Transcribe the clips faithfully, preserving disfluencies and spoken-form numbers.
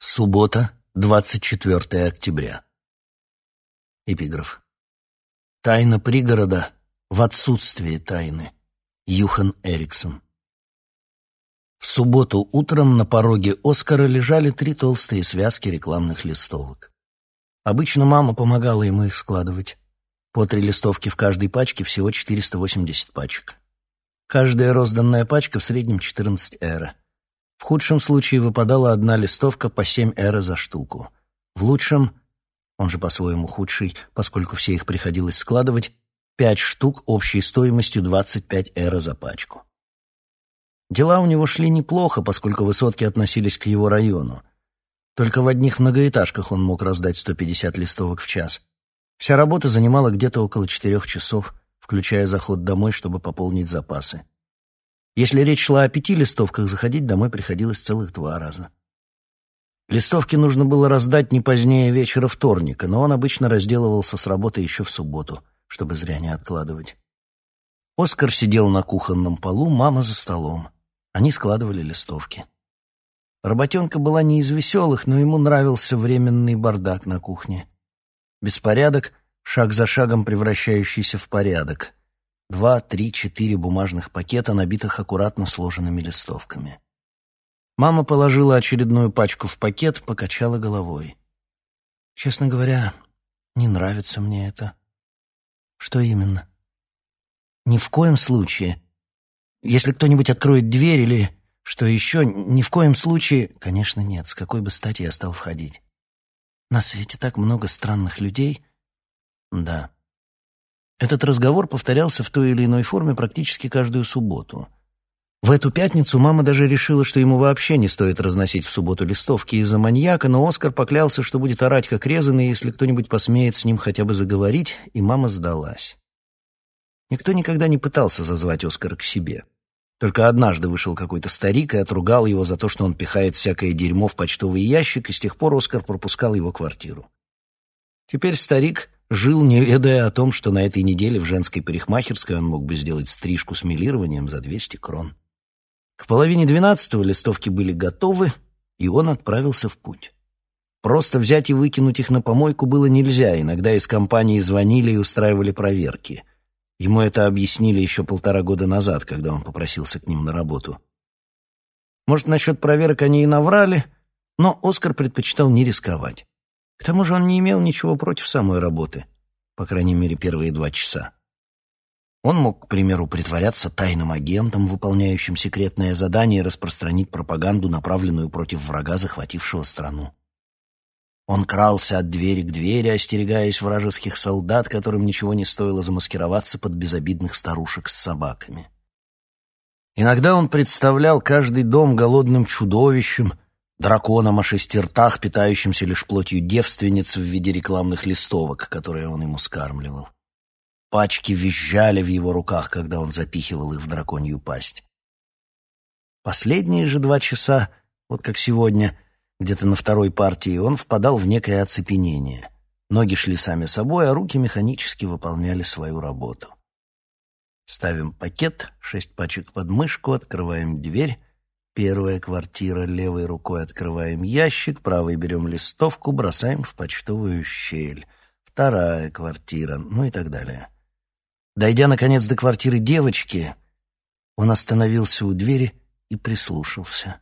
Суббота, двадцать четвёртое октября. Эпиграф. Тайна пригорода в отсутствии тайны. Юхан Эриксон. В субботу утром на пороге Оскара лежали три толстые связки рекламных листовок. Обычно мама помогала ему их складывать. По три листовки в каждой пачке, всего четыреста восемьдесят пачек. Каждая розданная пачка в среднем четырнадцать эро. В худшем случае выпадала одна листовка по семь эро за штуку. В лучшем, он же по-своему худший, поскольку все их приходилось складывать, пять штук общей стоимостью двадцать пять эро за пачку. Дела у него шли неплохо, поскольку высотки относились к его району. Только в одних многоэтажках он мог раздать сто пятьдесят листовок в час. Вся работа занимала где-то около четырех часов, включая заход домой, чтобы пополнить запасы. Если речь шла о пяти листовках, заходить домой приходилось целых два раза. Листовки нужно было раздать не позднее вечера вторника, но он обычно разделывался с работы еще в субботу, чтобы зря не откладывать. Оскар сидел на кухонном полу, мама за столом. Они складывали листовки. Работенка была не из веселых, но ему нравился временный бардак на кухне. Беспорядок, шаг за шагом превращающийся в порядок. Два, три, четыре бумажных пакета, набитых аккуратно сложенными листовками. Мама положила очередную пачку в пакет, покачала головой. «Честно говоря, не нравится мне это». «Что именно?» «Ни в коем случае. Если кто-нибудь откроет дверь или что еще, ни в коем случае...» «Конечно, нет. С какой бы стати я стал входить? На свете так много странных людей». «Да». Этот разговор повторялся в той или иной форме практически каждую субботу. В эту пятницу мама даже решила, что ему вообще не стоит разносить в субботу листовки из-за маньяка, но Оскар поклялся, что будет орать как резаный, если кто-нибудь посмеет с ним хотя бы заговорить, и мама сдалась. Никто никогда не пытался зазвать Оскара к себе. Только однажды вышел какой-то старик и отругал его за то, что он пихает всякое дерьмо в почтовый ящик, и с тех пор Оскар пропускал его квартиру. Теперь старик жил, не ведая о том, что на этой неделе в женской парикмахерской он мог бы сделать стрижку с мелированием за двести крон. К половине двенадцатого листовки были готовы, и он отправился в путь. Просто взять и выкинуть их на помойку было нельзя, иногда из компании звонили и устраивали проверки. Ему это объяснили еще полтора года назад, когда он попросился к ним на работу. Может, насчет проверок они и наврали, но Оскар предпочитал не рисковать. К тому же он не имел ничего против самой работы, по крайней мере, первые два часа. Он мог, к примеру, притворяться тайным агентом, выполняющим секретное задание, и распространить пропаганду, направленную против врага, захватившего страну. Он крался от двери к двери, остерегаясь вражеских солдат, которым ничего не стоило замаскироваться под безобидных старушек с собаками. Иногда он представлял каждый дом голодным чудовищем, драконом о шести ртах, питающимся лишь плотью девственниц в виде рекламных листовок, которые он ему скармливал. Пачки визжали в его руках, когда он запихивал их в драконью пасть. Последние же два часа, вот как сегодня, где-то на второй партии, он впадал в некое оцепенение. Ноги шли сами собой, а руки механически выполняли свою работу. Ставим пакет, шесть пачек под мышку, открываем дверь. Первая квартира, левой рукой открываем ящик, правой берем листовку, бросаем в почтовую щель. Вторая квартира, ну и так далее. Дойдя, наконец, до квартиры девочки, он остановился у двери и прислушался.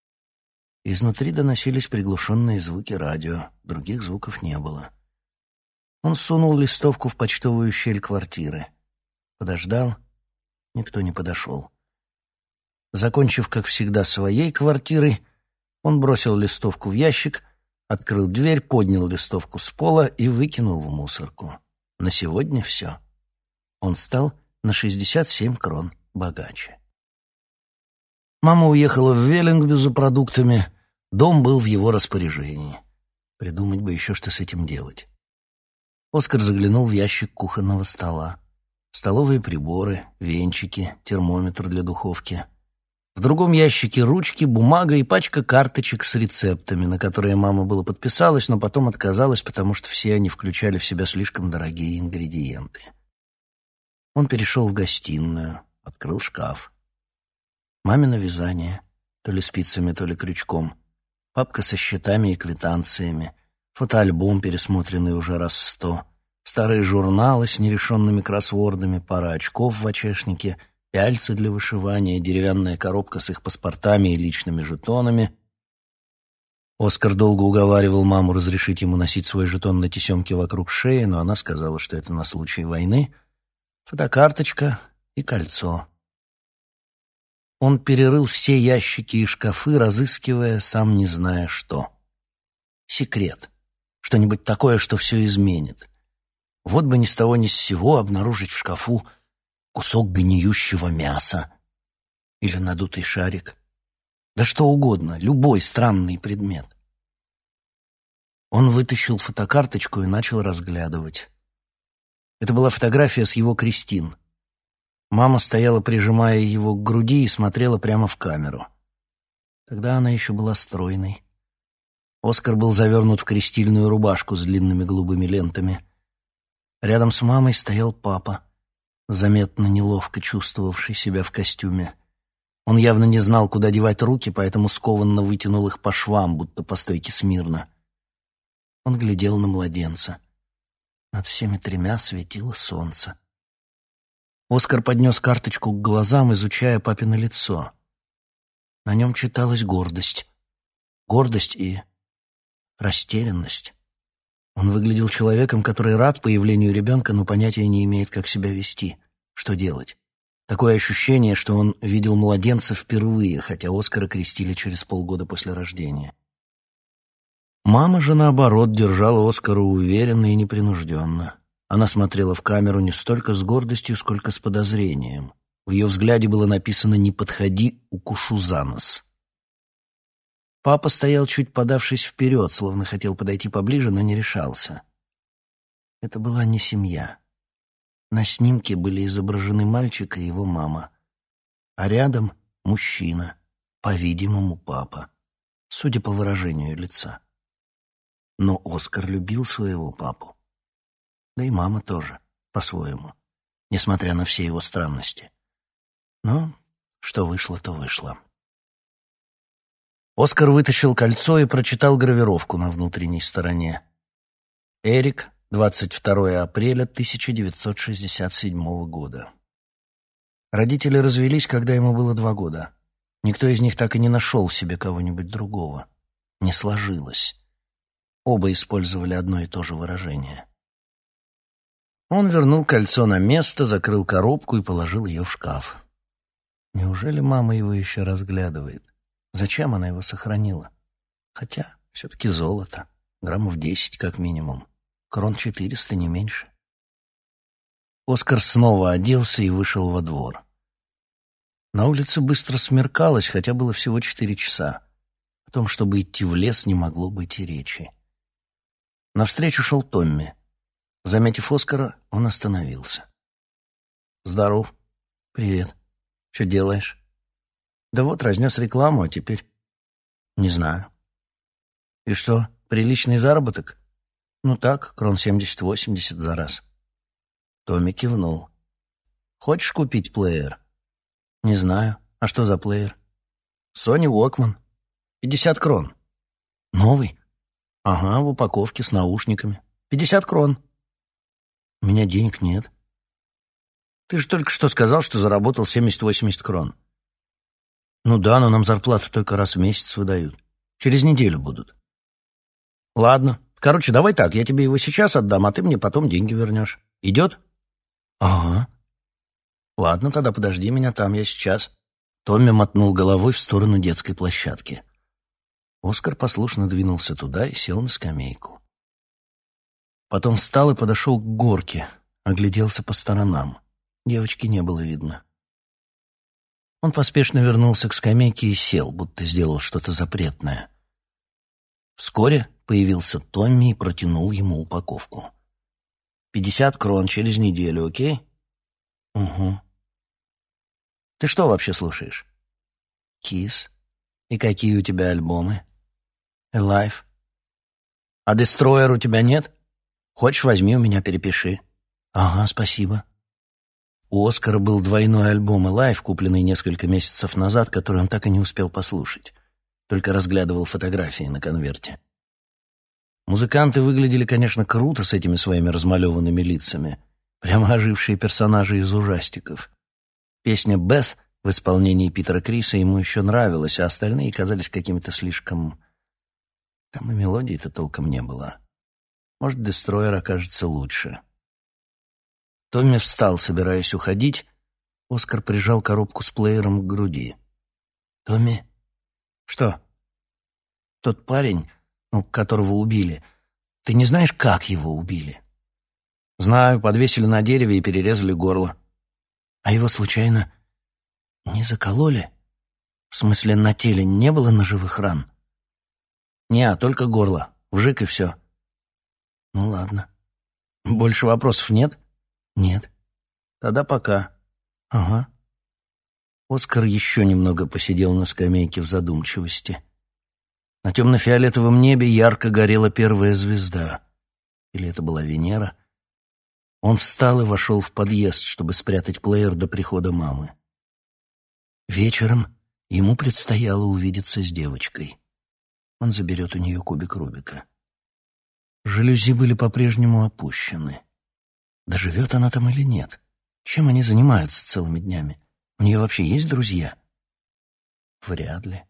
Изнутри доносились приглушенные звуки радио, других звуков не было. Он сунул листовку в почтовую щель квартиры. Подождал, никто не подошел. Закончив, как всегда, своей квартирой, он бросил листовку в ящик, открыл дверь, поднял листовку с пола и выкинул в мусорку. На сегодня все. Он стал на шестьдесят семь крон богаче. Мама уехала в Веллингбю за продуктами, дом был в его распоряжении. Придумать бы еще, что с этим делать. Оскар заглянул в ящик кухонного стола. Столовые приборы, венчики, термометр для духовки. В другом ящике ручки, бумага и пачка карточек с рецептами, на которые мама было подписалась, но потом отказалась, потому что все они включали в себя слишком дорогие ингредиенты. Он перешел в гостиную, открыл шкаф. Мамино вязание, то ли спицами, то ли крючком. папка со счетами и квитанциями, фотоальбом, пересмотренный уже раз сто, старые журналы с нерешенными кроссвордами, пара очков в очешнике, пяльцы для вышивания, деревянная коробка с их паспортами и личными жетонами. Оскар долго уговаривал маму разрешить ему носить свой жетон на тесемке вокруг шеи, но она сказала, что это на случай войны, фотокарточка и кольцо. Он перерыл все ящики и шкафы, разыскивая, сам не зная что. Секрет. Что-нибудь такое, что все изменит. Вот бы ни с того ни с сего обнаружить в шкафу кусок гниющего мяса или надутый шарик. Да что угодно, любой странный предмет. Он вытащил фотокарточку и начал разглядывать. Это была фотография с его Кристин. Мама стояла, прижимая его к груди, и смотрела прямо в камеру. Тогда она еще была стройной. Оскар был завернут в крестильную рубашку с длинными голубыми лентами. Рядом с мамой стоял папа, заметно неловко чувствовавший себя в костюме. Он явно не знал, куда девать руки, поэтому скованно вытянул их по швам, будто по стойке смирно. Он глядел на младенца. Над всеми тремя светило солнце. Оскар поднес карточку к глазам, изучая папино лицо. На нем читалась гордость. Гордость и растерянность. Он выглядел человеком, который рад появлению ребенка, но понятия не имеет, как себя вести, что делать. Такое ощущение, что он видел младенца впервые, хотя Оскара крестили через полгода после рождения. Мама же, наоборот, держала Оскара уверенно и непринужденно. Она смотрела в камеру не столько с гордостью, сколько с подозрением. В ее взгляде было написано «Не подходи, укушу за нос». Папа стоял, чуть подавшись вперед, словно хотел подойти поближе, но не решался. Это была не семья. На снимке были изображены мальчик и его мама. А рядом мужчина, по-видимому, папа, судя по выражению лица. Но Оскар любил своего папу. Да и мама тоже, по-своему, несмотря на все его странности. Но что вышло, то вышло. Оскар вытащил кольцо и прочитал гравировку на внутренней стороне. Эрик, двадцать второе апреля тысяча девятьсот шестьдесят седьмого года. Родители развелись, когда ему было два года. Никто из них так и не нашел себе кого-нибудь другого. Не сложилось. Оба использовали одно и то же выражение. Он вернул кольцо на место, закрыл коробку и положил ее в шкаф. Неужели мама его еще разглядывает? Зачем она его сохранила? Хотя все-таки золото. Граммов десять как минимум. Крон четыреста, не меньше. Оскар снова оделся и вышел во двор. На улице быстро смеркалось, хотя было всего четыре часа. О том, чтобы идти в лес, не могло быть и речи. Навстречу шел Томми. Заметив Оскара, он остановился. «Здоров. Привет. Что делаешь?» «Да вот, разнес рекламу, а теперь...» «Не знаю». «И что, приличный заработок?» «Ну так, крон семьдесят-восемьдесят за раз». Томми кивнул. «Хочешь купить плеер?» «Не знаю. А что за плеер?» «Sony Walkman. пятьдесят крон». «Новый?» «Ага, в упаковке с наушниками. пятьдесят крон». «У меня денег нет». «Ты же только что сказал, что заработал семьдесят-восемьдесят крон». «Ну да, но нам зарплату только раз в месяц выдают. Через неделю будут». «Ладно. Короче, давай так, я тебе его сейчас отдам, а ты мне потом деньги вернешь. Идет?» «Ага». «Ладно, тогда подожди меня там, я сейчас». Томми мотнул головой в сторону детской площадки. Оскар послушно двинулся туда и сел на скамейку. Потом встал и подошел к горке, огляделся по сторонам. Девочки не было видно. Он поспешно вернулся к скамейке и сел, будто сделал что-то запретное. Вскоре появился Томми и протянул ему упаковку. «Пятьдесят крон через неделю, окей?» «Угу». «Ты что вообще слушаешь?» «Кис». «И какие у тебя альбомы?» «Alive». «А Destroyer у тебя нет? Хочешь, возьми у меня, перепиши». «Ага, спасибо». У Оскара был двойной альбом Alive, купленный несколько месяцев назад, который он так и не успел послушать. только разглядывал фотографии на конверте. Музыканты выглядели, конечно, круто с этими своими размалеванными лицами, прямо ожившие персонажи из ужастиков. Песня «Бeth» в исполнении Питера Криса ему еще нравилась, а остальные казались какими-то слишком... Там и мелодии-то толком не было. Может, «Дестройер» окажется лучше. Томми встал, собираясь уходить. Оскар прижал коробку с плеером к груди. «Томми?» «Что?» «Тот парень, ну, которого убили. Ты не знаешь, как его убили?» «Знаю, подвесили на дереве и перерезали горло». «А его случайно не закололи? В смысле, на теле не было ножевых ран?» «Не, только горло. Вжик и все». «Ну ладно. Больше вопросов нет?» «Нет». «Тогда пока». «Ага». Оскар еще немного посидел на скамейке в задумчивости. На темно-фиолетовом небе ярко горела первая звезда. Или это была Венера? Он встал и вошел в подъезд, чтобы спрятать плеер до прихода мамы. Вечером ему предстояло увидеться с девочкой. Он заберет у нее кубик Рубика. Жалюзи были по-прежнему опущены. Доживет она там или нет? Чем они занимаются целыми днями? У нее вообще есть друзья? Вряд ли.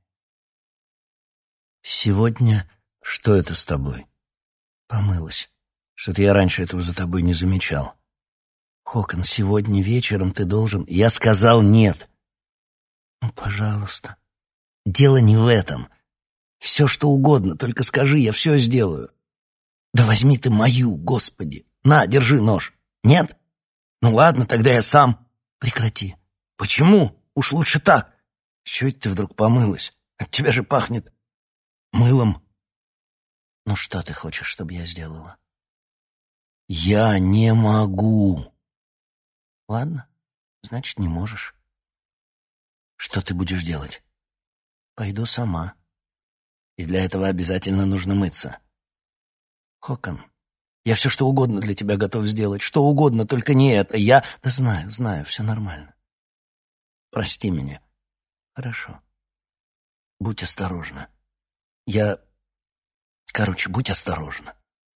Сегодня... Что это с тобой? Помылась. Что-то я раньше этого за тобой не замечал. Хокон, сегодня вечером ты должен... Я сказал нет. Ну, пожалуйста. Дело не в этом. Все, что угодно, только скажи, я все сделаю. Да возьми ты мою, Господи. На, держи нож. Нет? Ну ладно, тогда я сам. Прекрати. Почему? Уж лучше так. С чего это ты вдруг помылась? От тебя же пахнет мылом. Ну что ты хочешь, чтобы я сделала? Я не могу. Ладно, значит, не можешь. Что ты будешь делать? Пойду сама. И для этого обязательно нужно мыться. Хокон, я все что угодно для тебя готов сделать. Что угодно, только не это. Я... Да знаю, знаю, все нормально. Прости меня. Хорошо. Будь осторожна. Я... Короче, будь осторожна.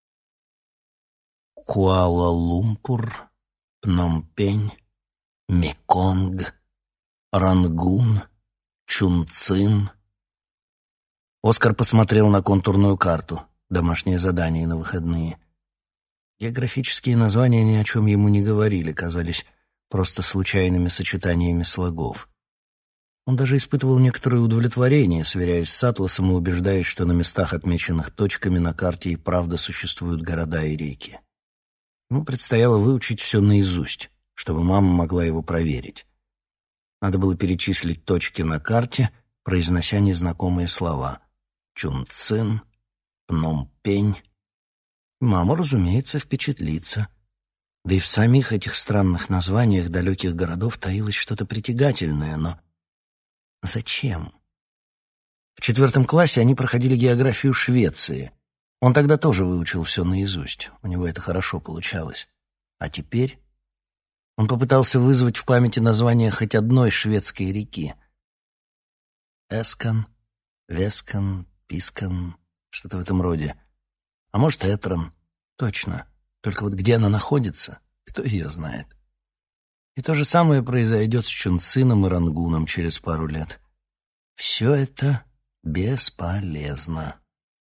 Куала-Лумпур, Пномпень, Меконг, Рангун, Чунцин. Оскар посмотрел на контурную карту. Домашнее задание на выходные. Географические названия ни о чем ему не говорили, казались просто случайными сочетаниями слогов. Он даже испытывал некоторое удовлетворение, сверяясь с атласом и убеждаясь, что на местах, отмеченных точками на карте, и правда существуют города и реки. Ему предстояло выучить все наизусть, чтобы мама могла его проверить. Надо было перечислить точки на карте, произнося незнакомые слова. Чунцин, Пномпень. Мама, разумеется, впечатлится. Да и в самих этих странных названиях далеких городов таилось что-то притягательное, но зачем? В четвертом классе они проходили географию Швеции. Он тогда тоже выучил все наизусть. У него это хорошо получалось. А теперь он попытался вызвать в памяти название хоть одной шведской реки. Эскан, Вескан, Пискан, что-то в этом роде. А может, Этрон. Точно. Только вот где она находится, кто ее знает. И то же самое произойдет с Чунцином и Рангуном через пару лет. Все это бесполезно.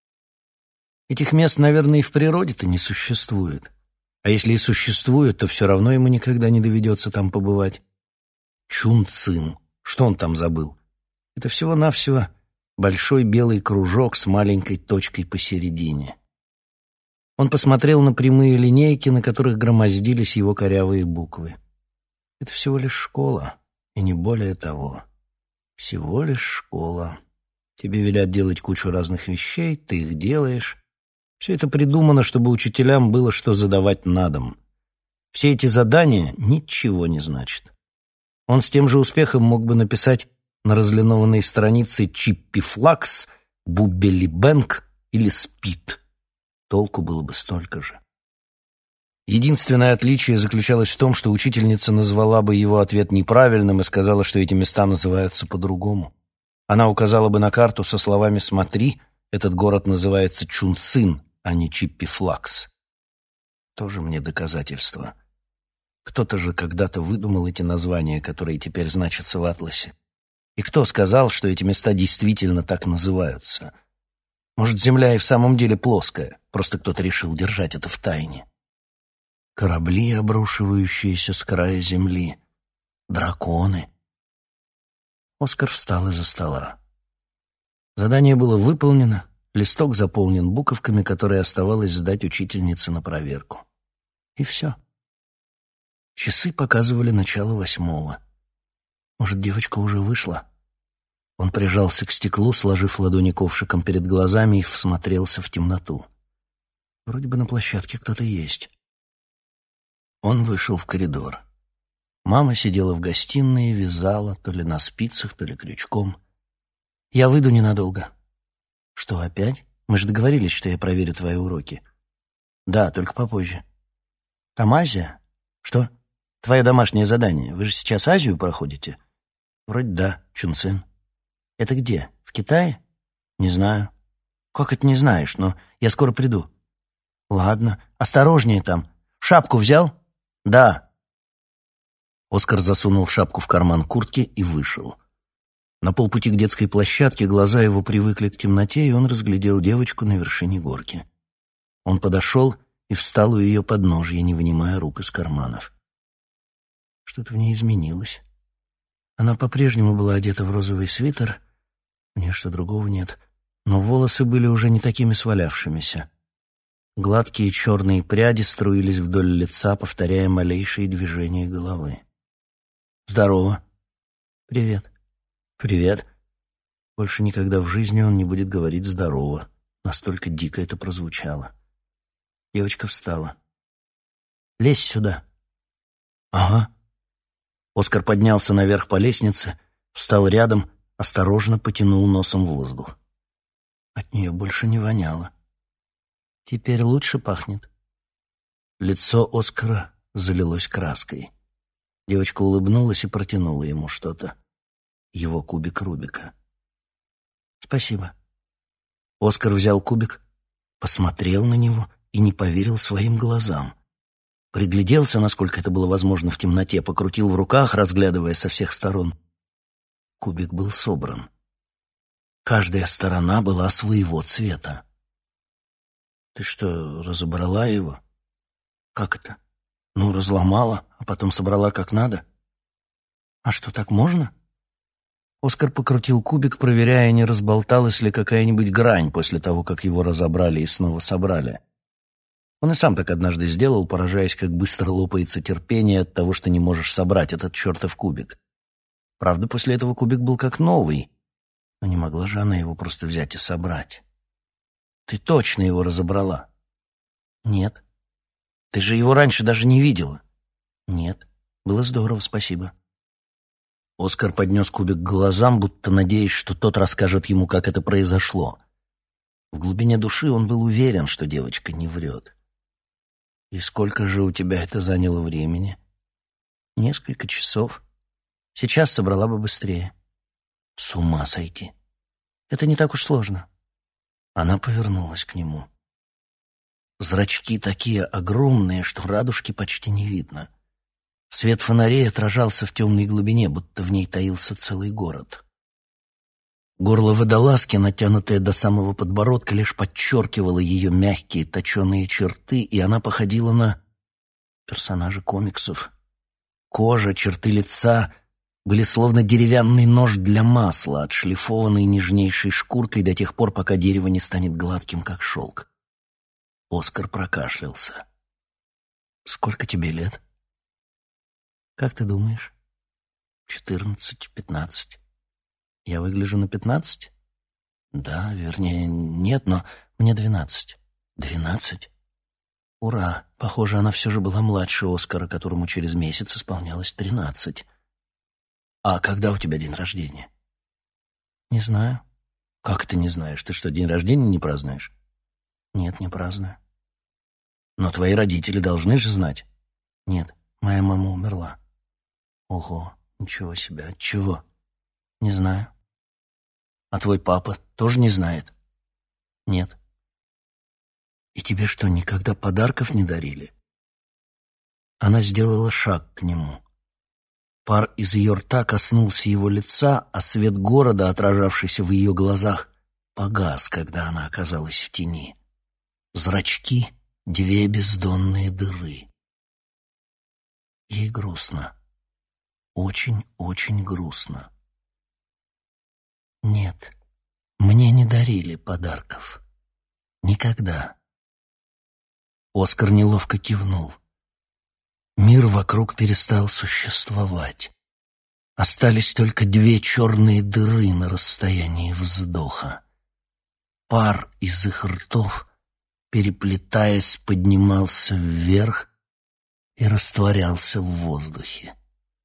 Этих мест, наверное, и в природе-то не существует. А если и существует, то все равно ему никогда не доведется там побывать. Чунцин. Что он там забыл? Это всего-навсего большой белый кружок с маленькой точкой посередине. Он посмотрел на прямые линейки, на которых громоздились его корявые буквы. Это всего лишь школа, и не более того. Всего лишь школа. Тебе велят делать кучу разных вещей, ты их делаешь. Все это придумано, чтобы учителям было что задавать на дом. Все эти задания ничего не значат. Он с тем же успехом мог бы написать на разлинованной странице «Чиппи Флакс», «Буббели Бэнк» или «Спит». Толку было бы столько же. Единственное отличие заключалось в том, что учительница назвала бы его ответ неправильным и сказала, что эти места называются по-другому. Она указала бы на карту со словами «Смотри, этот город называется Чунцин, а не Чиппифлакс». Тоже мне доказательство. Кто-то же когда-то выдумал эти названия, которые теперь значатся в атласе. И кто сказал, что эти места действительно так называются? Может, земля и в самом деле плоская, просто кто-то решил держать это в тайне. Корабли, обрушивающиеся с края земли. Драконы. Оскар встал из-за стола. Задание было выполнено, листок заполнен буковками, которые оставалось сдать учительнице на проверку. И все. Часы показывали начало восьмого. Может, девочка уже вышла? Он прижался к стеклу, сложив ладони ковшиком перед глазами, и всмотрелся в темноту. Вроде бы на площадке кто-то есть. Он вышел в коридор. Мама сидела в гостиной и вязала, то ли на спицах, то ли крючком. «Я выйду ненадолго». «Что, опять? Мы же договорились, что я проверю твои уроки». «Да, только попозже». «Там Азия?» «Что?» «Твое домашнее задание. Вы же сейчас Азию проходите?» «Вроде да, Чунцин». «Это где? В Китае?» «Не знаю». «Как это не знаешь? Но я скоро приду». «Ладно. Осторожнее там. Шапку взял?» «Да». Оскар засунул шапку в карман куртки и вышел. На полпути к детской площадке глаза его привыкли к темноте, и он разглядел девочку на вершине горки. Он подошел и встал у ее подножья, не вынимая рук из карманов. Что-то в ней изменилось. Она по-прежнему была одета в розовый свитер, у нее что, другого нет, но волосы были уже не такими свалявшимися. Гладкие черные пряди струились вдоль лица, повторяя малейшие движения головы. «Здорово». «Привет». «Привет». Больше никогда в жизни он не будет говорить «здорово». Настолько дико это прозвучало. Девочка встала. «Лезь сюда». «Ага». Оскар поднялся наверх по лестнице, встал рядом, осторожно потянул носом воздух. От нее больше не воняло. «Теперь лучше пахнет». Лицо Оскара залилось краской. Девочка улыбнулась и протянула ему что-то. Его кубик Рубика. «Спасибо». Оскар взял кубик, посмотрел на него и не поверил своим глазам. Пригляделся, насколько это было возможно в темноте, покрутил в руках, разглядывая со всех сторон. Кубик был собран. Каждая сторона была своего цвета. «Ты что, разобрала его?» «Как это?» «Ну, разломала, а потом собрала как надо». «А что, так можно?» Оскар покрутил кубик, проверяя, не разболталась ли какая-нибудь грань после того, как его разобрали и снова собрали. Он и сам так однажды сделал, поражаясь, как быстро лопается терпение от того, что не можешь собрать этот чертов кубик. Правда, после этого кубик был как новый, но не могла же она его просто взять и собрать. «Ты точно его разобрала?» «Нет». «Ты же его раньше даже не видела?» «Нет». «Было здорово, спасибо». Оскар поднес кубик к глазам, будто надеясь, что тот расскажет ему, как это произошло. В глубине души он был уверен, что девочка не врет. «И сколько же у тебя это заняло времени?» «Несколько часов. Сейчас собрала бы быстрее». «С ума сойти. Это не так уж сложно». Она повернулась к нему. Зрачки такие огромные, что радужки почти не видно. Свет фонарей отражался в темной глубине, будто в ней таился целый город. Горло водолазки, натянутое до самого подбородка, лишь подчеркивало ее мягкие точеные черты, и она походила на персонажа комиксов. Кожа, черты лица были словно деревянный нож для масла, отшлифованный нежнейшей шкуркой до тех пор, пока дерево не станет гладким, как шелк. Оскар прокашлялся. «Сколько тебе лет?» «Как ты думаешь?» «Четырнадцать, пятнадцать». «Я выгляжу на пятнадцать?» «Да, вернее, нет, но мне двенадцать». «Двенадцать?» «Ура! Похоже, она все же была младше Оскара, которому через месяц исполнялось тринадцать». «А когда у тебя день рождения?» «Не знаю». «Как ты не знаешь? Ты что, день рождения не празднуешь?» «Нет, не праздную». «Но твои родители должны же знать». «Нет, моя мама умерла». «Ого, ничего себе, от чего?» «Не знаю». А твой папа тоже не знает? Нет. И тебе что, никогда подарков не дарили? Она сделала шаг к нему. Пар из ее рта коснулся его лица, а свет города, отражавшийся в ее глазах, погас, когда она оказалась в тени. Зрачки — две бездонные дыры. Ей грустно. Очень-очень грустно. Нет, мне не дарили подарков. Никогда. Оскар неловко кивнул. Мир вокруг перестал существовать. Остались только две черные дыры на расстоянии вздоха. Пар из их ртов, переплетаясь, поднимался вверх и растворялся в воздухе.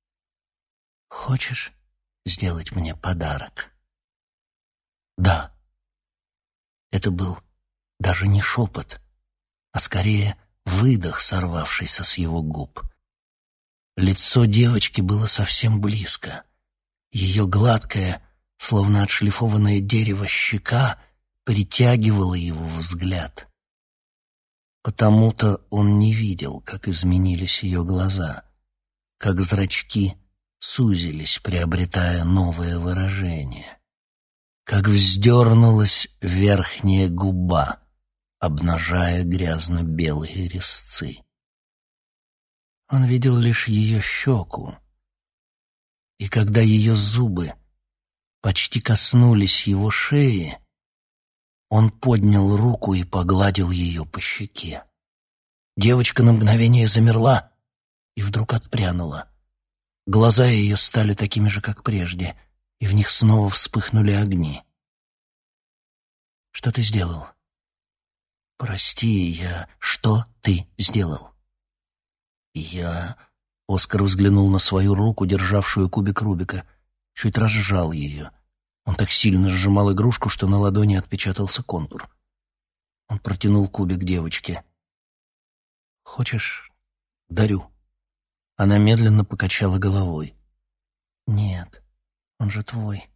«Хочешь сделать мне подарок?» «Да». Это был даже не шепот, а скорее выдох, сорвавшийся с его губ. Лицо девочки было совсем близко. Ее гладкая, словно отшлифованное дерево, щека притягивала его взгляд. Потому-то он не видел, как изменились ее глаза, как зрачки сузились, приобретая новое выражение, как вздернулась верхняя губа, обнажая грязно-белые резцы. Он видел лишь ее щеку, и когда ее зубы почти коснулись его шеи, он поднял руку и погладил ее по щеке. Девочка на мгновение замерла и вдруг отпрянула. Глаза ее стали такими же, как прежде, и в них снова вспыхнули огни. «Что ты сделал?» «Прости, я...» «Что ты сделал?» «Я...» Оскар взглянул на свою руку, державшую кубик Рубика, чуть разжал ее. Он так сильно сжимал игрушку, что на ладони отпечатался контур. Он протянул кубик девочке. «Хочешь, дарю?» Она медленно покачала головой. «Нет, он же твой».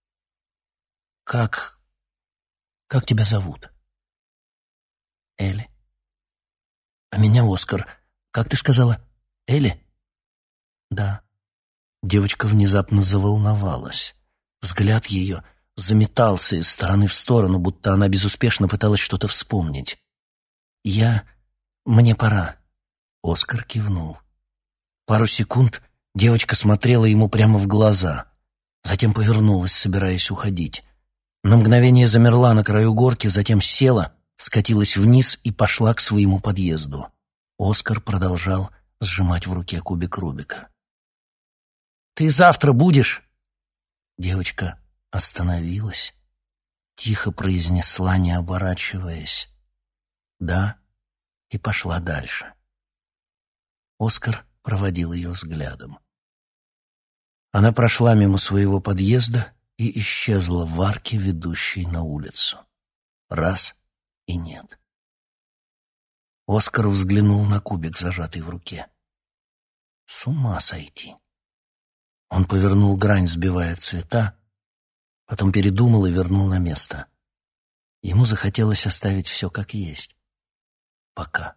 «Как... как тебя зовут?» «Элли». «А меня Оскар. Как ты сказала? Элли?» «Да». Девочка внезапно заволновалась. Взгляд ее заметался из стороны в сторону, будто она безуспешно пыталась что-то вспомнить. «Я... мне пора». Оскар кивнул. Пару секунд девочка смотрела ему прямо в глаза, затем повернулась, собираясь уходить. На мгновение замерла на краю горки, затем села, скатилась вниз и пошла к своему подъезду. Оскар продолжал сжимать в руке кубик Рубика. «Ты завтра будешь?» Девочка остановилась, тихо произнесла, не оборачиваясь, «да», и пошла дальше. Оскар проводил ее взглядом. Она прошла мимо своего подъезда и исчезла в арке, ведущей на улицу. Раз — и нет. Оскар взглянул на кубик, зажатый в руке. С ума сойти. Он повернул грань, сбивая цвета, потом передумал и вернул на место. Ему захотелось оставить все как есть. Пока.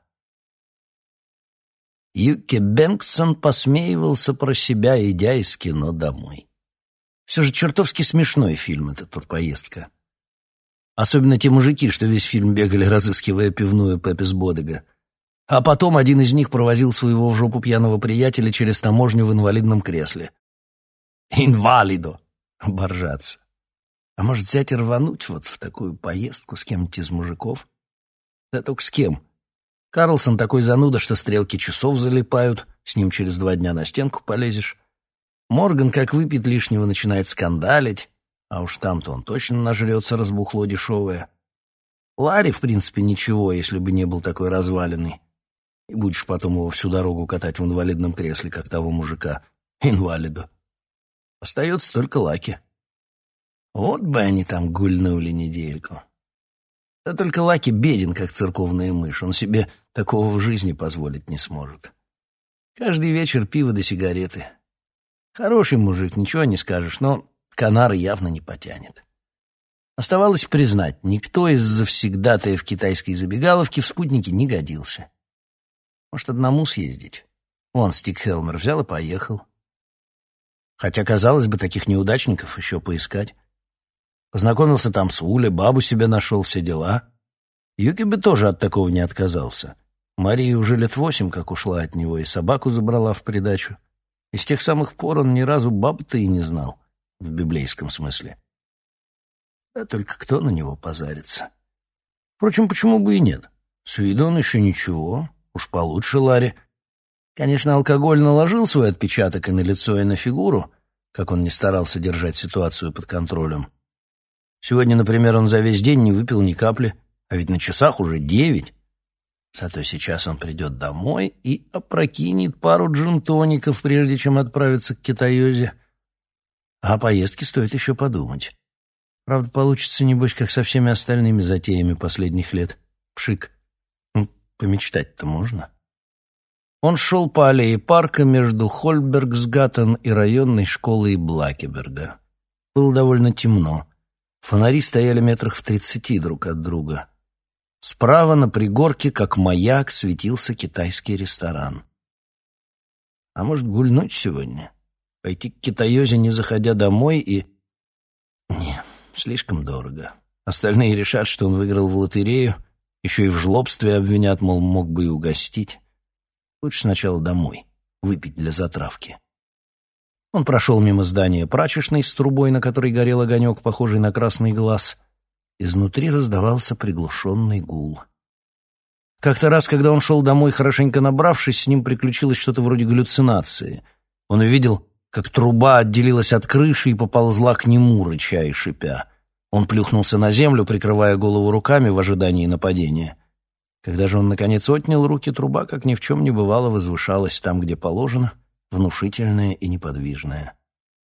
Юки Бенгтсон посмеивался про себя, идя из кино домой. Все же чертовски смешной фильм эта турпоездка. Особенно те мужики, что весь фильм бегали, разыскивая пивную Пеппис Бодега. А потом один из них провозил своего в жопу пьяного приятеля через таможню в инвалидном кресле. Инвалидо! Оборжаться. А может, взять и рвануть вот в такую поездку с кем-нибудь из мужиков? Да только с кем? Карлсон такой зануда, что стрелки часов залипают, с ним через два дня на стенку полезешь. Морган, как выпьет лишнего, начинает скандалить, а уж там-то он точно нажрется разбухло дешевое. Ларри, в принципе, ничего, если бы не был такой разваленный. И будешь потом его всю дорогу катать в инвалидном кресле, как того мужика, инвалида. Остается только Лаки. Вот бы они там гульнули недельку. Да только Лаки беден, как церковная мышь. Он себе такого в жизни позволить не сможет. Каждый вечер пиво да сигареты. Хороший мужик, ничего не скажешь, но канары явно не потянет. Оставалось признать, никто из завсегдатаев китайской забегаловки в спутнике не годился. Может, одному съездить? Вон, Стик Хелмер взял и поехал. Хотя, казалось бы, таких неудачников еще поискать. Познакомился там с Улей, бабу себе нашел, все дела. Юки бы тоже от такого не отказался. Мария уже лет восемь как ушла от него и собаку забрала в придачу. И с тех самых пор он ни разу бабы-то и не знал, в библейском смысле. Да только кто на него позарится? Впрочем, почему бы и нет? С виду он еще ничего, уж получше Ларри. Конечно, алкоголь наложил свой отпечаток и на лицо, и на фигуру, как он не старался держать ситуацию под контролем. Сегодня, например, он за весь день не выпил ни капли, а ведь на часах уже девять. Зато сейчас он придет домой и опрокинет пару джин-тоников, прежде чем отправиться к китаёзе. А о поездке стоит еще подумать. Правда, получится, небось, как со всеми остальными затеями последних лет. Пшик. Ну, помечтать-то можно. Он шел по аллее парка между Хольбергсгаттен и районной школой Блакеберга. Было довольно темно. Фонари стояли метрах в тридцати друг от друга. Справа на пригорке, как маяк, светился китайский ресторан. А может, гульнуть сегодня? Пойти к китаёзе, не заходя домой, и... Не, слишком дорого. Остальные решат, что он выиграл в лотерею, еще и в жлобстве обвинят, мол, мог бы и угостить. Лучше сначала домой, выпить для затравки. Он прошел мимо здания прачечной с трубой, на которой горел огонек, похожий на красный глаз. Изнутри раздавался приглушенный гул. Как-то раз, когда он шел домой, хорошенько набравшись, с ним приключилось что-то вроде галлюцинации. Он увидел, как труба отделилась от крыши и поползла к нему, рыча и шипя. Он плюхнулся на землю, прикрывая голову руками в ожидании нападения. Когда же он, наконец, отнял руки, труба, как ни в чем не бывало, возвышалась там, где положено, внушительная и неподвижная.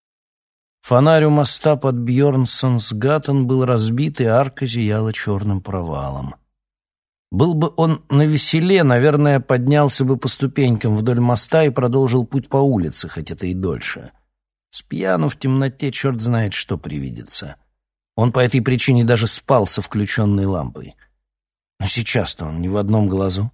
Фонарь у моста под Бьернсонсгаттен был разбит, и арка зияла черным провалом. Был бы он навеселе, наверное, поднялся бы по ступенькам вдоль моста и продолжил путь по улице, хоть это и дольше. Спьяну в темноте черт знает, что привидится. Он по этой причине даже спал со включенной лампой. Но сейчас-то он не в одном глазу.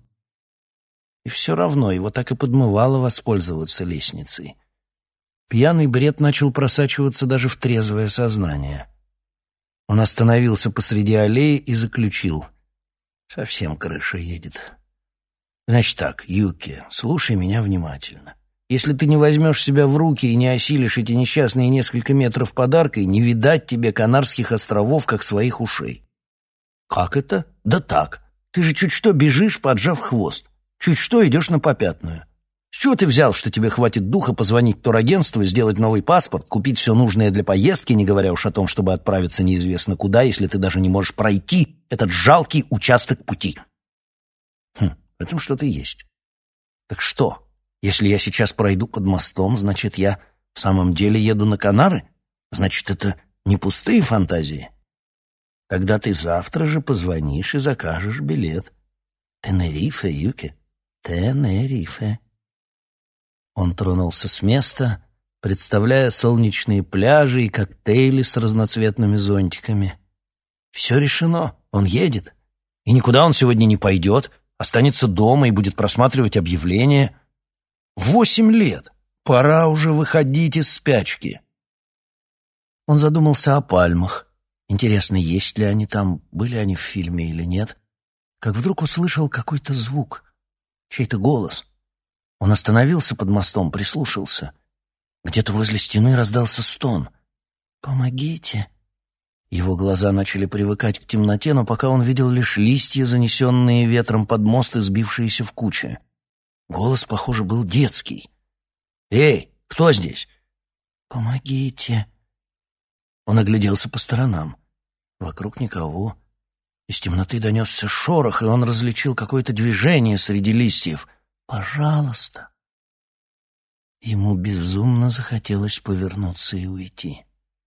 И все равно его так и подмывало воспользоваться лестницей. Пьяный бред начал просачиваться даже в трезвое сознание. Он остановился посреди аллеи и заключил: совсем крыша едет. Значит так, Юки, слушай меня внимательно. Если ты не возьмешь себя в руки и не осилишь эти несчастные несколько метров подаркой, не видать тебе Канарских островов, как своих ушей. Как это? Да так. Ты же чуть что бежишь, поджав хвост. Чуть что идешь на попятную. С чего ты взял, что тебе хватит духа позвонить в турагентство, сделать новый паспорт, купить все нужное для поездки, не говоря уж о том, чтобы отправиться неизвестно куда, если ты даже не можешь пройти этот жалкий участок пути? Хм, в этом что-то есть. Так что, если я сейчас пройду под мостом, значит, я в самом деле еду на Канары? Значит, это не пустые фантазии? Тогда ты завтра же позвонишь и закажешь билет. Тенерифе, Юки, Тенерифе. Он тронулся с места, представляя солнечные пляжи и коктейли с разноцветными зонтиками. Все решено, он едет. И никуда он сегодня не пойдет, останется дома и будет просматривать объявления. Восемь лет! Пора уже выходить из спячки. Он задумался о пальмах. Интересно, есть ли они там, были они в фильме или нет, как вдруг услышал какой-то звук, чей-то голос. Он остановился под мостом, прислушался. Где-то возле стены раздался стон. «Помогите!» Его глаза начали привыкать к темноте, но пока он видел лишь листья, занесенные ветром под мост и сбившиеся в кучу. Голос, похоже, был детский. «Эй, кто здесь?» «Помогите!» Он огляделся по сторонам. Вокруг никого. Из темноты донесся шорох, и он различил какое-то движение среди листьев. «Пожалуйста!» Ему безумно захотелось повернуться и уйти.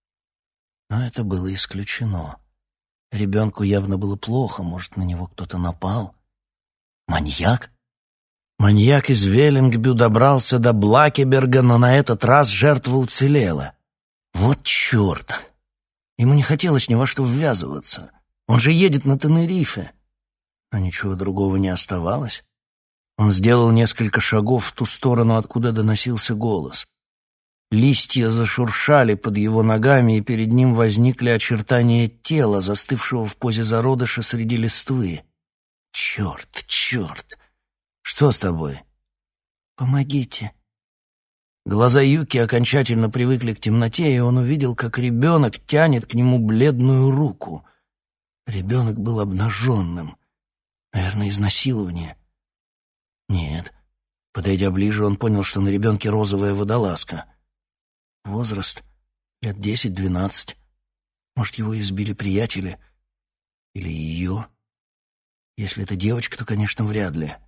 Но это было исключено. Ребенку явно было плохо, может, на него кто-то напал. Маньяк? Маньяк из Веллингбю добрался до Блакеберга, но на этот раз жертва уцелела. Вот черт! Ему не хотелось ни во что ввязываться. Он же едет на Тенерифе. Но ничего другого не оставалось. Он сделал несколько шагов в ту сторону, откуда доносился голос. Листья зашуршали под его ногами, и перед ним возникли очертания тела, застывшего в позе зародыша среди листвы. «Черт, черт! Что с тобой?» «Помогите!» Глаза Юки окончательно привыкли к темноте, и он увидел, как ребенок тянет к нему бледную руку. Ребенок был обнаженным. Наверное, изнасилование. Нет. Подойдя ближе, он понял, что на ребенке розовая водолазка. Возраст лет десять-двенадцать. Может, его избили приятели? Или ее? Если это девочка, то, конечно, вряд ли.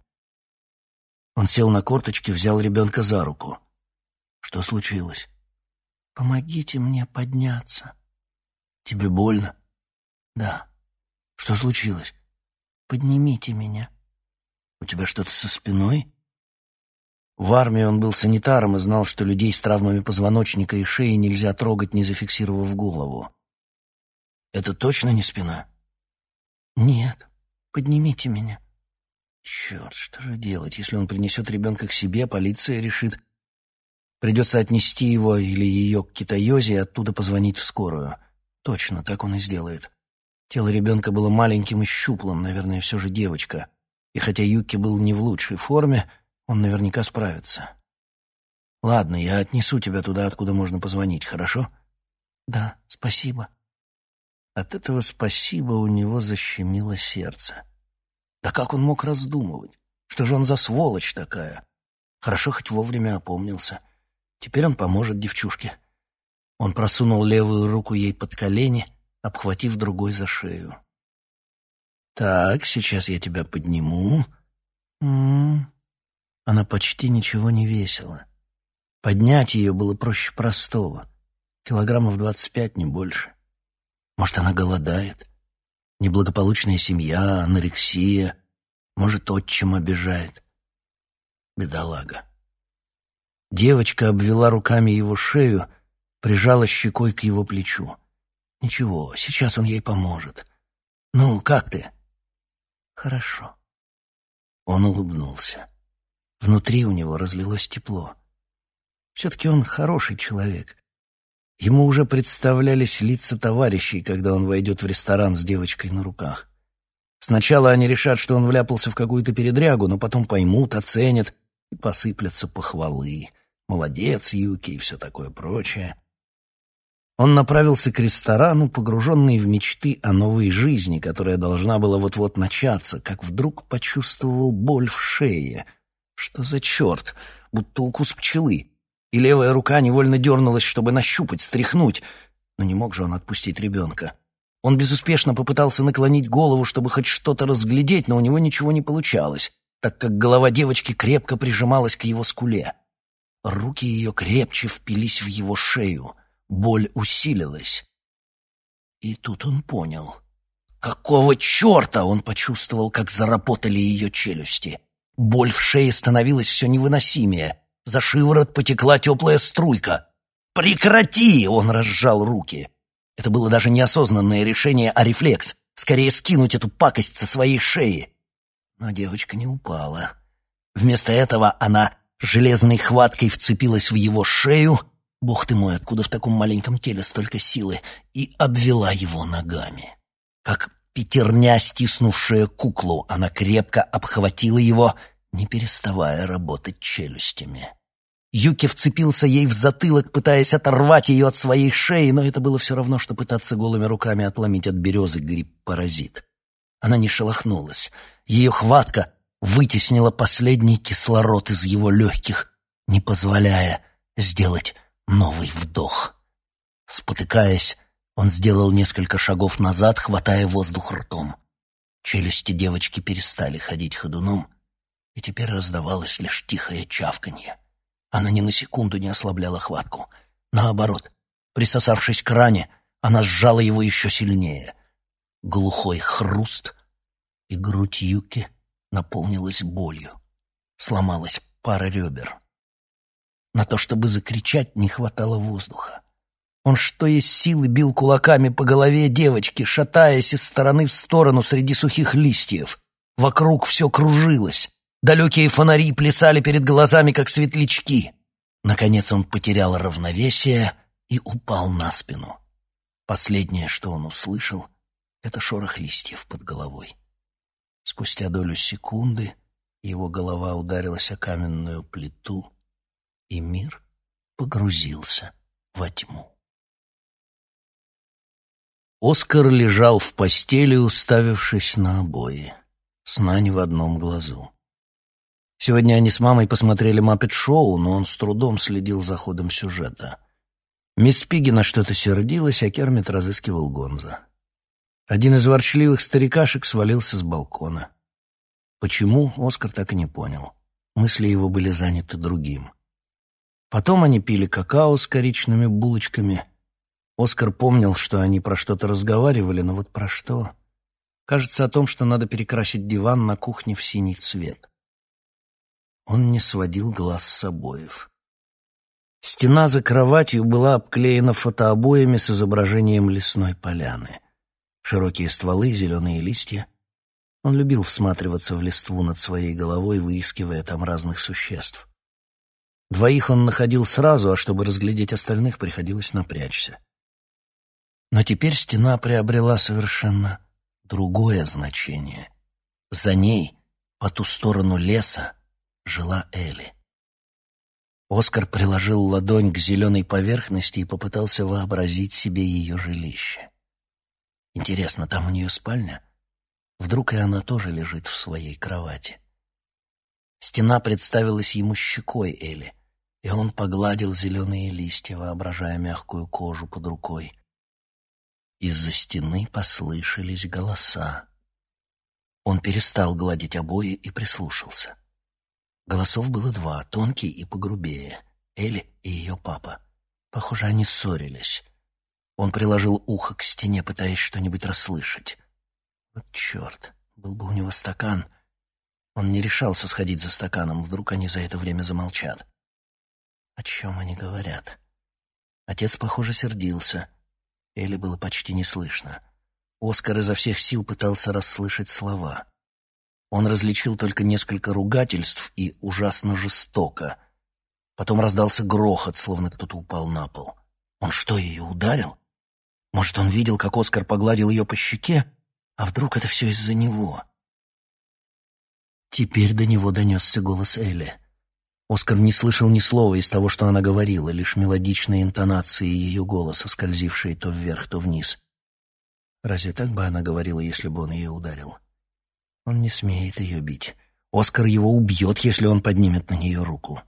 Он сел на корточки, взял ребенка за руку. Что случилось? «Помогите мне подняться». «Тебе больно?» «Да». «Что случилось?» «Поднимите меня». «У тебя что-то со спиной?» В армии он был санитаром и знал, что людей с травмами позвоночника и шеи нельзя трогать, не зафиксировав голову. «Это точно не спина?» «Нет. Поднимите меня». Черт, что же делать, если он принесет ребенка к себе, полиция решит. Придется отнести его или ее к Китайозе и оттуда позвонить в скорую. Точно, так он и сделает. Тело ребенка было маленьким и щуплым, наверное, все же девочка. И хотя Юки был не в лучшей форме, он наверняка справится. Ладно, я отнесу тебя туда, откуда можно позвонить, хорошо? Да, спасибо. От этого спасибо у него защемило сердце. Да как он мог раздумывать? Что же он за сволочь такая? Хорошо, хоть вовремя опомнился. Теперь он поможет девчушке. Он просунул левую руку ей под колени, обхватив другой за шею. «Так, сейчас я тебя подниму». М-м-м. Она почти ничего не весила. Поднять ее было проще простого. Килограммов двадцать пять, не больше. Может, она голодает? Неблагополучная семья, анорексия. Может, отчим обижает. Бедолага. Девочка обвела руками его шею, прижала щекой к его плечу. «Ничего, сейчас он ей поможет. Ну, как ты?» «Хорошо». Он улыбнулся. Внутри у него разлилось тепло. Все-таки он хороший человек. Ему уже представлялись лица товарищей, когда он войдет в ресторан с девочкой на руках. Сначала они решат, что он вляпался в какую-то передрягу, но потом поймут, оценят и посыплятся похвалы. Молодец, Юки, и все такое прочее. Он направился к ресторану, погруженный в мечты о новой жизни, которая должна была вот-вот начаться, как вдруг почувствовал боль в шее. Что за черт? Будто укус пчелы. И левая рука невольно дернулась, чтобы нащупать, стряхнуть. Но не мог же он отпустить ребенка. Он безуспешно попытался наклонить голову, чтобы хоть что-то разглядеть, но у него ничего не получалось, так как голова девочки крепко прижималась к его скуле. Руки ее крепче впились в его шею. Боль усилилась. И тут он понял. Какого черта он почувствовал, как заработали ее челюсти. Боль в шее становилась все невыносимее. За шиворот потекла теплая струйка. «Прекрати!» — он разжал руки. Это было даже неосознанное решение, а рефлекс. Скорее скинуть эту пакость со своей шеи. Но девочка не упала. Вместо этого она железной хваткой вцепилась в его шею, бог ты мой, откуда в таком маленьком теле столько силы, и обвела его ногами. Как пятерня, стиснувшая куклу, она крепко обхватила его, не переставая работать челюстями. Юки вцепился ей в затылок, пытаясь оторвать ее от своей шеи, но это было все равно, что пытаться голыми руками отломить от березы гриб-паразит. Она не шелохнулась. Ее хватка вытеснила последний кислород из его легких, не позволяя сделать новый вдох. Спотыкаясь, он сделал несколько шагов назад, хватая воздух ртом. Челюсти девочки перестали ходить ходуном, и теперь раздавалось лишь тихое чавканье. Она ни на секунду не ослабляла хватку. Наоборот, присосавшись к ране, она сжала его еще сильнее. Глухой хруст, и грудь Юки наполнилась болью. Сломалась пара ребер. На то, чтобы закричать, не хватало воздуха. Он что есть силы бил кулаками по голове девочки, шатаясь из стороны в сторону среди сухих листьев. Вокруг все кружилось. Далекие фонари плясали перед глазами, как светлячки. Наконец он потерял равновесие и упал на спину. Последнее, что он услышал, — это шорох листьев под головой. Спустя долю секунды его голова ударилась о каменную плиту, и мир погрузился во тьму. Оскар лежал в постели, уставившись на обои. Сна ни в одном глазу. Сегодня они с мамой посмотрели «Маппет-шоу», но он с трудом следил за ходом сюжета. Мисс Пигги на что-то сердилась, а Кермит разыскивал Гонза. Один из ворчливых старикашек свалился с балкона. Почему, Оскар так и не понял. Мысли его были заняты другим. Потом они пили какао с коричными булочками. Оскар помнил, что они про что-то разговаривали, но вот про что? Кажется, о том, что надо перекрасить диван на кухне в синий цвет. Он не сводил глаз с обоев. Стена за кроватью была обклеена фотообоями с изображением лесной поляны. Широкие стволы, зеленые листья. Он любил всматриваться в листву над своей головой, выискивая там разных существ. Двоих он находил сразу, а чтобы разглядеть остальных, приходилось напрячься. Но теперь стена приобрела совершенно другое значение. За ней, по ту сторону леса, жила Элли. Оскар приложил ладонь к зеленой поверхности и попытался вообразить себе ее жилище. Интересно, там у нее спальня? Вдруг и она тоже лежит в своей кровати? Стена представилась ему щекой Элли, и он погладил зеленые листья, воображая мягкую кожу под рукой. Из-за стены послышались голоса. Он перестал гладить обои и прислушался. Голосов было два, тонкий и погрубее. Элли и ее папа. Похоже, они ссорились. Он приложил ухо к стене, пытаясь что-нибудь расслышать. Вот черт, был бы у него стакан. Он не решался сходить за стаканом, вдруг они за это время замолчат. О чем они говорят? Отец, похоже, сердился. Элли было почти не слышно. Оскар изо всех сил пытался расслышать слова. Он различил только несколько ругательств и ужасно жестоко. Потом раздался грохот, словно кто-то упал на пол. Он что, ее ударил? Может, он видел, как Оскар погладил ее по щеке? А вдруг это все из-за него? Теперь до него донесся голос Элли. Оскар не слышал ни слова из того, что она говорила, лишь мелодичные интонации ее голоса, скользившие то вверх, то вниз. Разве так бы она говорила, если бы он ее ударил? Он не смеет ее бить. Оскар его убьет, если он поднимет на нее руку.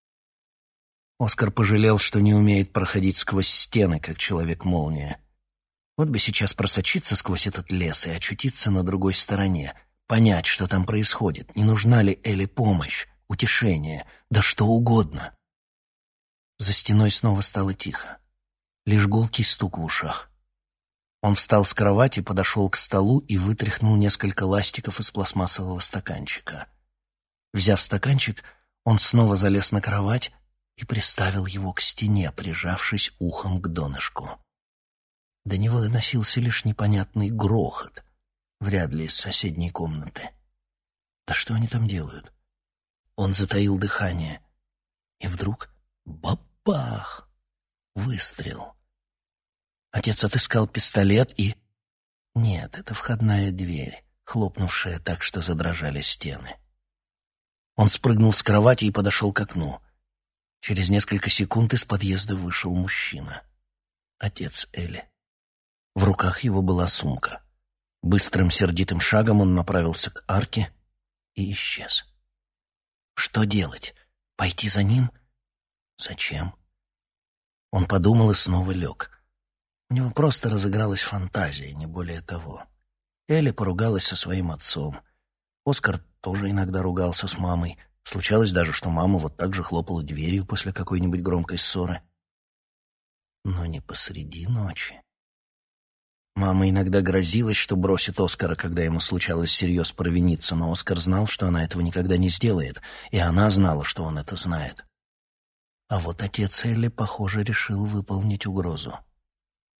Оскар пожалел, что не умеет проходить сквозь стены, как человек-молния. Вот бы сейчас просочиться сквозь этот лес и очутиться на другой стороне, понять, что там происходит, не нужна ли Элли помощь, утешение, да что угодно. За стеной снова стало тихо. Лишь гулкий стук в ушах. Он встал с кровати, подошел к столу и вытряхнул несколько ластиков из пластмассового стаканчика. Взяв стаканчик, он снова залез на кровать и приставил его к стене, прижавшись ухом к донышку. До него доносился лишь непонятный грохот, вряд ли из соседней комнаты. Да что они там делают? Он затаил дыхание, и вдруг бабах! Выстрел. Отец отыскал пистолет и... Нет, это входная дверь, хлопнувшая так, что задрожали стены. Он спрыгнул с кровати и подошел к окну. Через несколько секунд из подъезда вышел мужчина. Отец Элли. В руках его была сумка. Быстрым сердитым шагом он направился к арке и исчез. Что делать? Пойти за ним? Зачем? Он подумал и снова лег. У него просто разыгралась фантазия, не более того. Элли поругалась со своим отцом. Оскар тоже иногда ругался с мамой. Случалось даже, что мама вот так же хлопала дверью после какой-нибудь громкой ссоры. Но не посреди ночи. Мама иногда грозилась, что бросит Оскара, когда ему случалось всерьез провиниться, но Оскар знал, что она этого никогда не сделает, и она знала, что он это знает. А вот отец Элли, похоже, решил выполнить угрозу.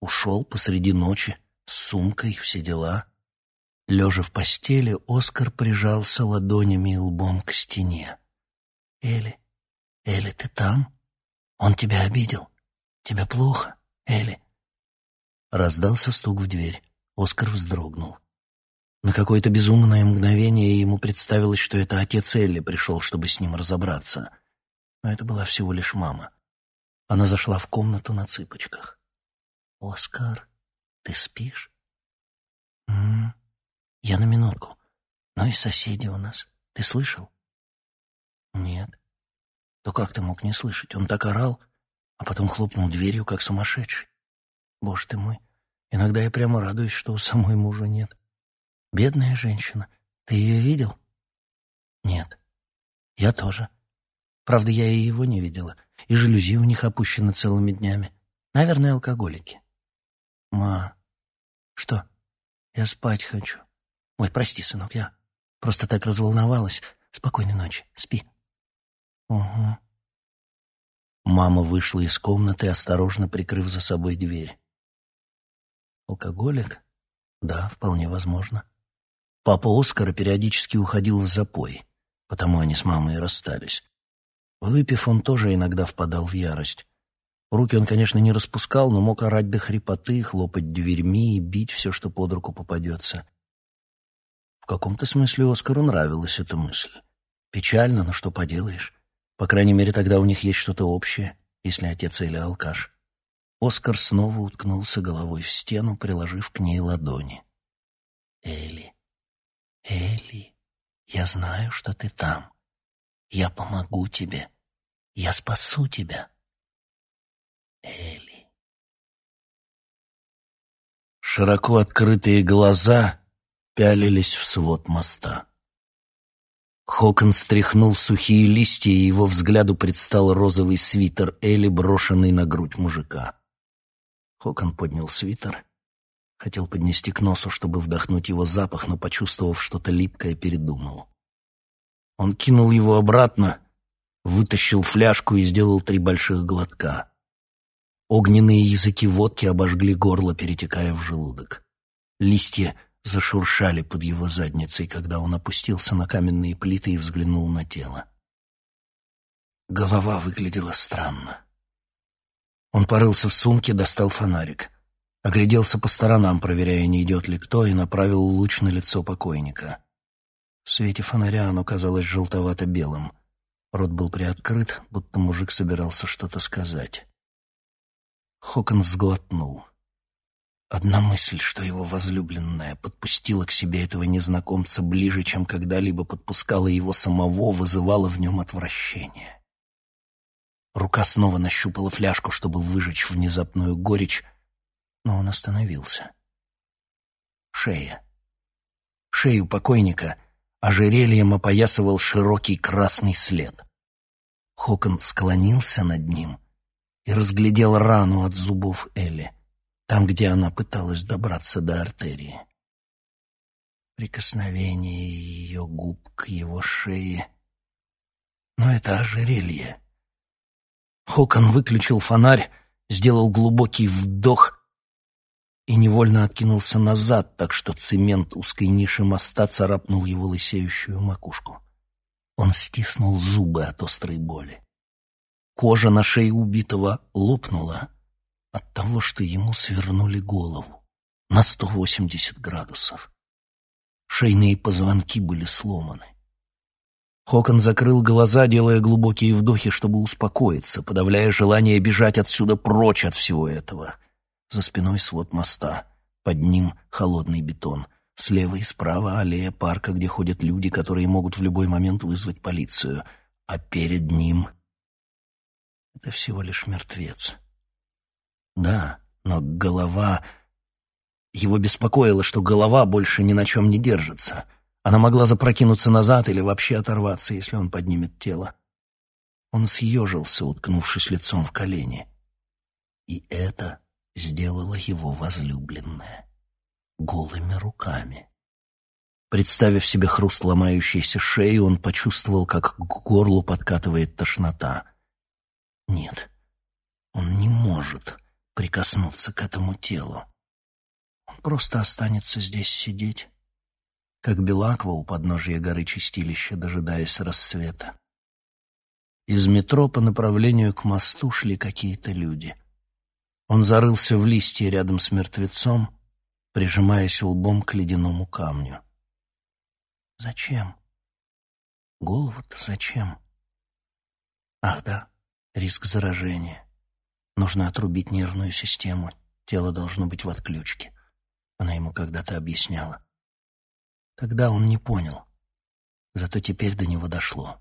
Ушел посреди ночи, с сумкой, все дела. Лежа в постели, Оскар прижался ладонями и лбом к стене. «Элли, Элли, ты там? Он тебя обидел? Тебе плохо, Элли?» Раздался стук в дверь. Оскар вздрогнул. На какое-то безумное мгновение ему представилось, что это отец Элли пришел, чтобы с ним разобраться. Но это была всего лишь мама. Она зашла в комнату на цыпочках. «Оскар, ты спишь?» «М-м, я на минутку. Ну и соседи у нас. Ты слышал?» «Нет». «То как ты мог не слышать? Он так орал, а потом хлопнул дверью, как сумасшедший. Боже ты мой, иногда я прямо радуюсь, что у самой мужа нет. Бедная женщина. Ты ее видел?» «Нет». «Я тоже. Правда, я и его не видела. И жалюзи у них опущены целыми днями. Наверное, алкоголики». «Ма, что? Я спать хочу. Ой, прости, сынок, я просто так разволновалась. Спокойной ночи. Спи». «Угу». Мама вышла из комнаты, осторожно прикрыв за собой дверь. «Алкоголик? Да, вполне возможно». Папа Оскара периодически уходил в запой, потому они с мамой и расстались. Выпив, он тоже иногда впадал в ярость. Руки он, конечно, не распускал, но мог орать до хрипоты, хлопать дверьми и бить все, что под руку попадется. В каком-то смысле Оскару нравилась эта мысль. Печально, но что поделаешь. По крайней мере, тогда у них есть что-то общее, если отец или алкаш. Оскар снова уткнулся головой в стену, приложив к ней ладони. «Элли, Элли, я знаю, что ты там. Я помогу тебе. Я спасу тебя. Элли». Широко открытые глаза пялились в свод моста. Хокон стряхнул сухие листья, и его взгляду предстал розовый свитер Элли, брошенный на грудь мужика. Хокон поднял свитер, хотел поднести к носу, чтобы вдохнуть его запах, но, почувствовав что-то липкое, передумал. Он кинул его обратно, вытащил фляжку и сделал три больших глотка. Огненные языки водки обожгли горло, перетекая в желудок. Листья зашуршали под его задницей, когда он опустился на каменные плиты и взглянул на тело. Голова выглядела странно. Он порылся в сумке, достал фонарик. Огляделся по сторонам, проверяя, не идет ли кто, и направил луч на лицо покойника. В свете фонаря оно казалось желтовато-белым. Рот был приоткрыт, будто мужик собирался что-то сказать. Хокон сглотнул. Одна мысль, что его возлюбленная подпустила к себе этого незнакомца ближе, чем когда-либо подпускала его самого, вызывала в нем отвращение. Рука снова нащупала фляжку, чтобы выжечь внезапную горечь, но он остановился. Шея. Шею покойника ожерельем опоясывал широкий красный след. Хокон склонился над ним и разглядел рану от зубов Элли, там, где она пыталась добраться до артерии. Прикосновение ее губ к его шее. Но это ожерелье. Хокон выключил фонарь, сделал глубокий вдох и невольно откинулся назад, так что цемент узкой ниши моста царапнул его лысеющую макушку. Он стиснул зубы от острой боли. Кожа на шее убитого лопнула от того, что ему свернули голову на сто восемьдесят градусов. Шейные позвонки были сломаны. Хокон закрыл глаза, делая глубокие вдохи, чтобы успокоиться, подавляя желание бежать отсюда прочь от всего этого. За спиной свод моста, под ним холодный бетон, слева и справа аллея парка, где ходят люди, которые могут в любой момент вызвать полицию, а перед ним — это всего лишь мертвец. Да, но голова... Его беспокоило, что голова больше ни на чем не держится. Она могла запрокинуться назад или вообще оторваться, если он поднимет тело. Он съежился, уткнувшись лицом в колени. И это сделала его возлюбленная голыми руками. Представив себе хруст ломающейся шеи, он почувствовал, как к горлу подкатывает тошнота. Нет, он не может прикоснуться к этому телу. Он просто останется здесь сидеть, как Белаква у подножия горы Чистилища, дожидаясь рассвета. Из метро по направлению к мосту шли какие-то люди. Он зарылся в листья рядом с мертвецом, прижимаясь лбом к ледяному камню. Зачем? Голову-то зачем? Ах да, риск заражения. Нужно отрубить нервную систему. Тело должно быть в отключке. Она ему когда-то объясняла. Тогда он не понял. Зато теперь до него дошло.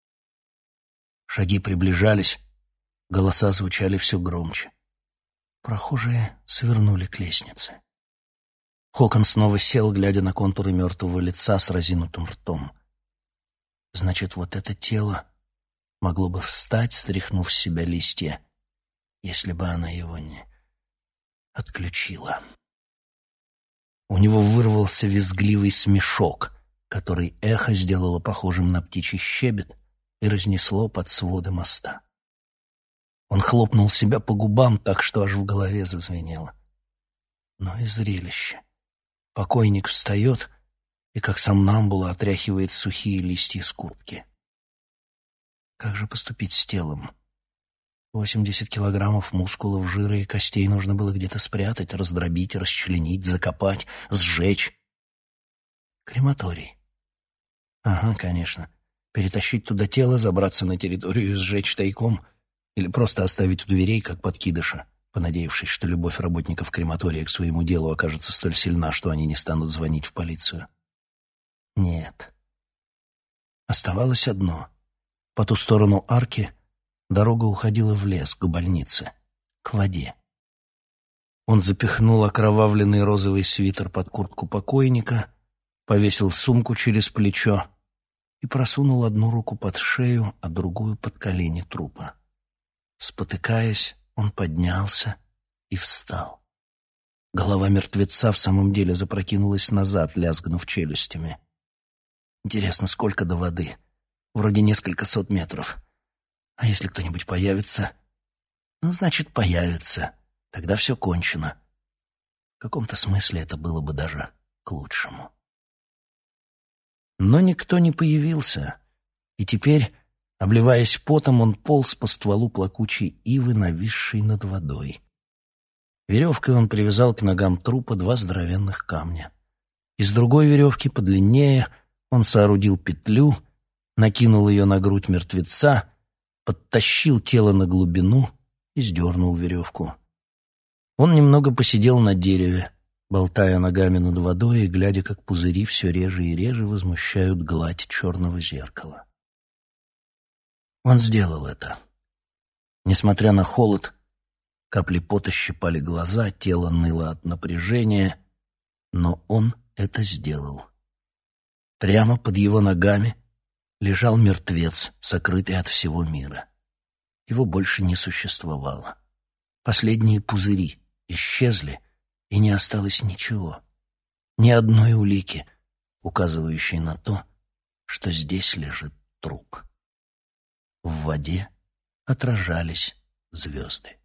Шаги приближались, голоса звучали все громче. Прохожие свернули к лестнице. Хокон снова сел, глядя на контуры мертвого лица с разинутым ртом. Значит, вот это тело могло бы встать, стряхнув с себя листья, если бы она его не отключила. У него вырвался визгливый смешок, который эхо сделало похожим на птичий щебет и разнесло под своды моста. Он хлопнул себя по губам так, что аж в голове зазвенело. Но и зрелище. Покойник встает и, как сомнамбула, отряхивает сухие листья с куртки. Как же поступить с телом? Восемьдесят килограммов мускулов, жира и костей нужно было где-то спрятать, раздробить, расчленить, закопать, сжечь. Крематорий. Ага, конечно. Перетащить туда тело, забраться на территорию и сжечь тайком, или просто оставить у дверей, как подкидыша, понадеявшись, что любовь работников крематория к своему делу окажется столь сильна, что они не станут звонить в полицию. Нет. Оставалось одно. По ту сторону арки дорога уходила в лес, к больнице, к воде. Он запихнул окровавленный розовый свитер под куртку покойника, повесил сумку через плечо и просунул одну руку под шею, а другую под колени трупа. Спотыкаясь, он поднялся и встал. Голова мертвеца в самом деле запрокинулась назад, лязгнув челюстями. Интересно, сколько до воды? Вроде несколько сот метров. А если кто-нибудь появится? Ну, значит, появится. Тогда все кончено. В каком-то смысле это было бы даже к лучшему. Но никто не появился, и теперь, обливаясь потом, он полз по стволу плакучей ивы, нависшей над водой. Веревкой он привязал к ногам трупа два здоровенных камня. Из другой веревки, подлиннее, он соорудил петлю, накинул ее на грудь мертвеца, подтащил тело на глубину и сдернул веревку. Он немного посидел на дереве, болтая ногами над водой и глядя, как пузыри все реже и реже возмущают гладь черного зеркала. Он сделал это. Несмотря на холод, капли пота щипали глаза, тело ныло от напряжения, но он это сделал. Прямо под его ногами лежал мертвец, сокрытый от всего мира. Его больше не существовало. Последние пузыри исчезли, и не осталось ничего. Ни одной улики, указывающей на то, что здесь лежит труп. В воде отражались звезды.